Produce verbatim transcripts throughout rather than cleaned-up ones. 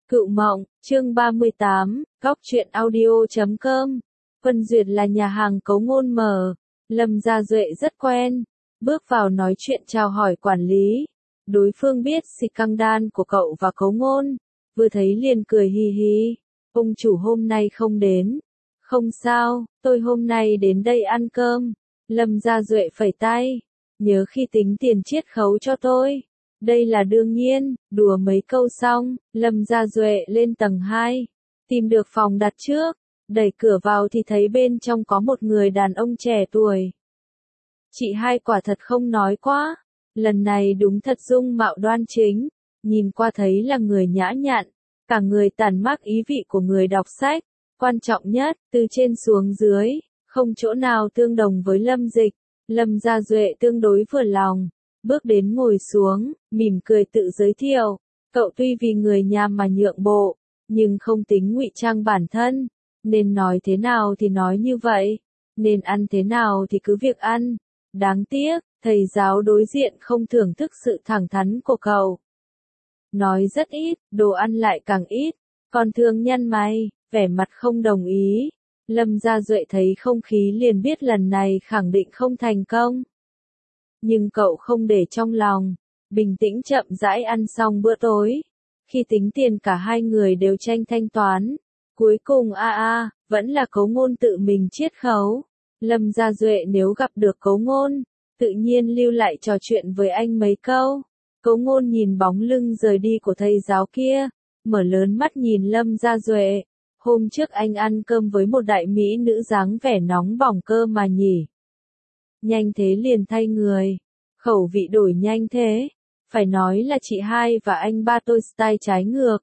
Cựu Mộng, chương ba mươi tám, góc truyện audio chấm com. Vân Duyệt là nhà hàng Cấu Ngôn mở. Lâm Gia Duệ rất quen. Bước vào nói chuyện chào hỏi quản lý. Đối phương biết scandal của cậu và Cấu Ngôn. Vừa thấy liền cười hi hi. Ông chủ hôm nay không đến. Không sao, tôi hôm nay đến đây ăn cơm. Lâm Gia Duệ phẩy tay. Nhớ khi tính tiền chiết khấu cho tôi. Đây là đương nhiên, đùa mấy câu xong, Lâm Gia Duệ lên tầng hai. Tìm được phòng đặt trước. Đẩy cửa vào thì thấy bên trong có một người đàn ông trẻ tuổi. Chị hai quả thật không nói quá. Lần này đúng thật dung mạo đoan chính. Nhìn qua thấy là người nhã nhặn. Cả người tản mát ý vị của người đọc sách. Quan trọng nhất, từ trên xuống dưới, không chỗ nào tương đồng với Lâm Dịch. Lâm Gia Duệ tương đối vừa lòng. Bước đến ngồi xuống, mỉm cười tự giới thiệu. Cậu tuy vì người nhà mà nhượng bộ, nhưng không tính ngụy trang bản thân. Nên nói thế nào thì nói như vậy. Nên ăn thế nào thì cứ việc ăn. Đáng tiếc, thầy giáo đối diện không thưởng thức sự thẳng thắn của cậu. Nói rất ít, đồ ăn lại càng ít. Còn thương nhân mày, vẻ mặt không đồng ý. Lâm Gia Duệ thấy không khí liền biết lần này khẳng định không thành công. Nhưng cậu không để trong lòng, bình tĩnh chậm rãi ăn xong bữa tối. Khi tính tiền cả hai người đều tranh thanh toán. Cuối cùng a a, vẫn là Cấu Ngôn tự mình chiết khấu. Lâm Gia Duệ nếu gặp được Cấu Ngôn, tự nhiên lưu lại trò chuyện với anh mấy câu. Cấu Ngôn nhìn bóng lưng rời đi của thầy giáo kia, mở lớn mắt nhìn Lâm Gia Duệ. Hôm trước anh ăn cơm với một đại mỹ nữ dáng vẻ nóng bỏng cơ mà nhỉ. Nhanh thế liền thay người. Khẩu vị đổi nhanh thế. Phải nói là chị hai và anh ba tôi style trái ngược.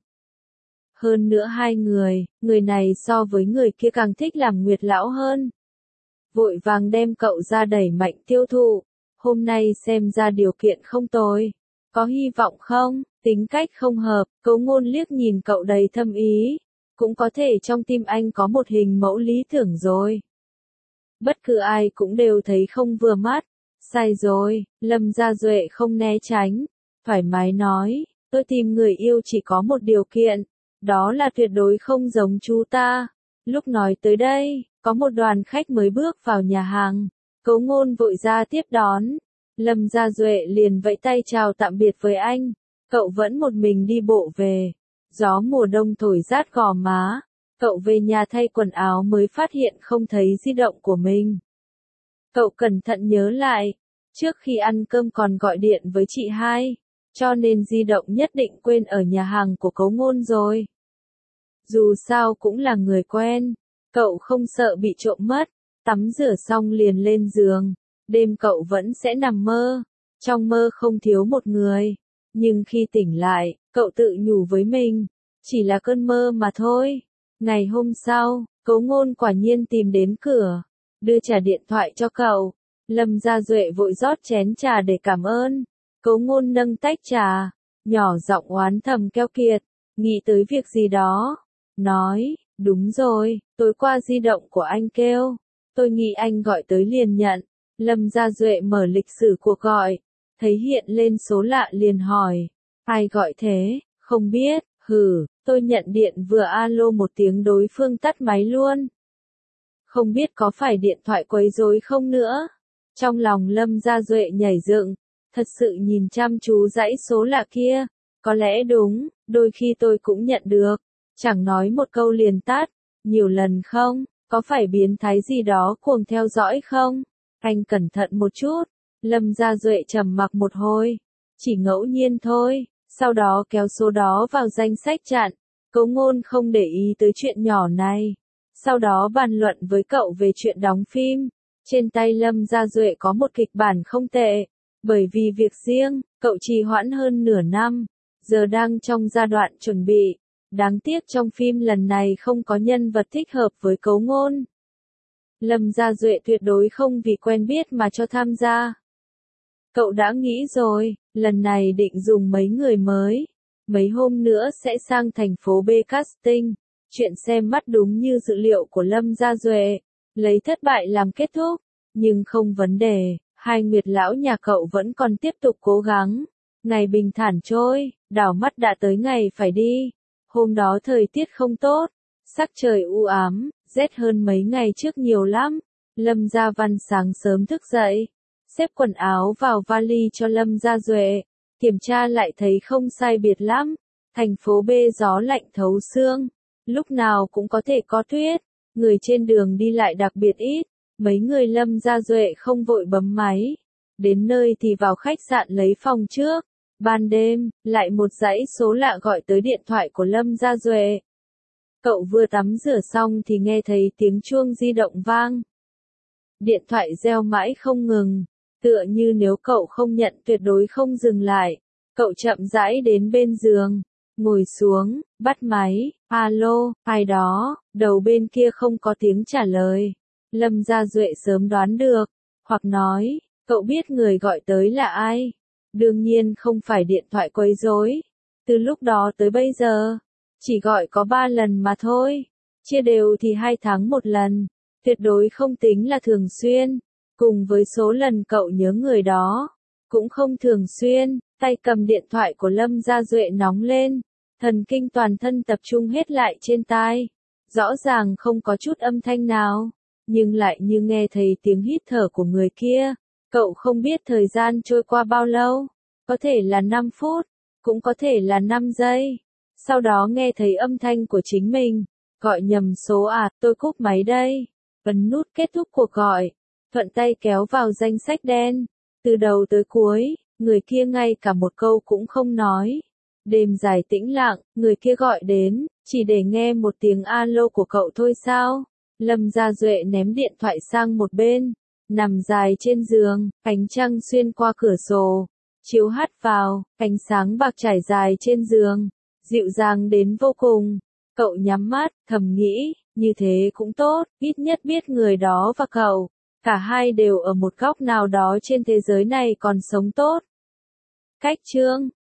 Hơn nữa hai người, người này so với người kia càng thích làm nguyệt lão hơn. Vội vàng đem cậu ra đẩy mạnh tiêu thụ. Hôm nay xem ra điều kiện không tồi. Có hy vọng không? Tính cách không hợp. Cấu Ngôn liếc nhìn cậu đầy thâm ý. Cũng có thể trong tim anh có một hình mẫu lý tưởng rồi. Bất cứ ai cũng đều thấy không vừa mắt. Sai rồi, Lâm Gia Duệ không né tránh. Thoải mái nói, tôi tìm người yêu chỉ có một điều kiện. Đó là tuyệt đối không giống chú ta. Lúc nói tới đây, có một đoàn khách mới bước vào nhà hàng. Cấu Ngôn vội ra tiếp đón. Lâm Gia Duệ liền vẫy tay chào tạm biệt với anh. Cậu vẫn một mình đi bộ về. Gió mùa đông thổi rát gò má. Cậu về nhà thay quần áo mới phát hiện không thấy di động của mình. Cậu cẩn thận nhớ lại. Trước khi ăn cơm còn gọi điện với chị hai. Cho nên di động nhất định quên ở nhà hàng của Cấu Ngôn rồi. Dù sao cũng là người quen. Cậu không sợ bị trộm mất. Tắm rửa xong liền lên giường. Đêm cậu vẫn sẽ nằm mơ. Trong mơ không thiếu một người. Nhưng khi tỉnh lại, cậu tự nhủ với mình. Chỉ là cơn mơ mà thôi. Ngày hôm sau, Cấu Ngôn quả nhiên tìm đến cửa. Đưa trả điện thoại cho cậu. Lâm Gia Duệ vội rót chén trà để cảm ơn. Cấu Ngôn nâng tách trà. Nhỏ giọng oán thầm keo kiệt. Nghĩ tới việc gì đó. Nói, đúng rồi, tối qua di động của anh kêu. Tôi nghĩ anh gọi tới liền nhận. Lâm Gia Duệ mở lịch sử cuộc gọi. Thấy hiện lên số lạ liền hỏi. Ai gọi thế? Không biết. Hừ, tôi nhận điện vừa alo một tiếng đối phương tắt máy luôn. Không biết có phải điện thoại quấy rối không nữa. Trong lòng Lâm Gia Duệ nhảy dựng. Thật sự nhìn chăm chú dãy số lạ kia. Có lẽ đúng, đôi khi tôi cũng nhận được. Chẳng nói một câu liền tắt. Nhiều lần không? Có phải biến thái gì đó cuồng theo dõi không? Anh cẩn thận một chút. Lâm Gia Duệ trầm mặc một hồi. Chỉ ngẫu nhiên thôi. Sau đó kéo số đó vào danh sách chặn. Cấu Ngôn không để ý tới chuyện nhỏ này. Sau đó bàn luận với cậu về chuyện đóng phim. Trên tay Lâm Gia Duệ có một kịch bản không tệ. Bởi vì việc riêng, cậu trì hoãn hơn nửa năm. Giờ đang trong giai đoạn chuẩn bị. Đáng tiếc trong phim lần này không có nhân vật thích hợp với Cấu Ngôn. Lâm Gia Duệ tuyệt đối không vì quen biết mà cho tham gia. Cậu đã nghĩ rồi, lần này định dùng mấy người mới. Mấy hôm nữa sẽ sang thành phố B casting. Chuyện xem mắt đúng như dự liệu của Lâm Gia Duệ. Lấy thất bại làm kết thúc. Nhưng không vấn đề, hai nguyệt lão nhà cậu vẫn còn tiếp tục cố gắng. Ngày bình thản trôi, đảo mắt đã tới ngày phải đi. Hôm đó thời tiết không tốt, sắc trời u ám, rét hơn mấy ngày trước nhiều lắm. Lâm Gia Văn sáng sớm thức dậy, xếp quần áo vào vali cho Lâm Gia Duệ, kiểm tra lại thấy không sai biệt lắm. Thành phố B gió lạnh thấu xương, lúc nào cũng có thể có tuyết, người trên đường đi lại đặc biệt ít. Mấy người Lâm Gia Duệ không vội bấm máy, đến nơi thì vào khách sạn lấy phòng trước. Ban đêm, lại một dãy số lạ gọi tới điện thoại của Lâm Gia Duệ. Cậu vừa tắm rửa xong thì nghe thấy tiếng chuông di động vang. Điện thoại reo mãi không ngừng, tựa như nếu cậu không nhận tuyệt đối không dừng lại. Cậu chậm rãi đến bên giường, ngồi xuống, bắt máy. Alo, ai đó? Đầu bên kia không có tiếng trả lời. Lâm Gia Duệ sớm đoán được, hoặc nói, cậu biết người gọi tới là ai? Đương nhiên không phải điện thoại quấy rối. Từ lúc đó tới bây giờ, chỉ gọi có ba lần mà thôi. Chia đều thì hai tháng một lần, tuyệt đối không tính là thường xuyên. Cùng với số lần cậu nhớ người đó, cũng không thường xuyên. Tay cầm điện thoại của Lâm Gia Duệ nóng lên, thần kinh toàn thân tập trung hết lại trên tai. Rõ ràng không có chút âm thanh nào, nhưng lại như nghe thấy tiếng hít thở của người kia. Cậu không biết thời gian trôi qua bao lâu, có thể là năm phút, cũng có thể là năm giây. Sau đó nghe thấy âm thanh của chính mình, gọi nhầm số à, tôi cúp máy đây. Ấn nút kết thúc cuộc gọi, thuận tay kéo vào danh sách đen. Từ đầu tới cuối, người kia ngay cả một câu cũng không nói. Đêm dài tĩnh lặng, người kia gọi đến, chỉ để nghe một tiếng alo của cậu thôi sao? Lâm Gia Duệ ném điện thoại sang một bên, nằm dài trên giường, ánh trăng xuyên qua cửa sổ, chiếu hắt vào, ánh sáng bạc trải dài trên giường, dịu dàng đến vô cùng. Cậu nhắm mắt, thầm nghĩ, như thế cũng tốt, ít nhất biết người đó và cậu, cả hai đều ở một góc nào đó trên thế giới này còn sống tốt. Cách chương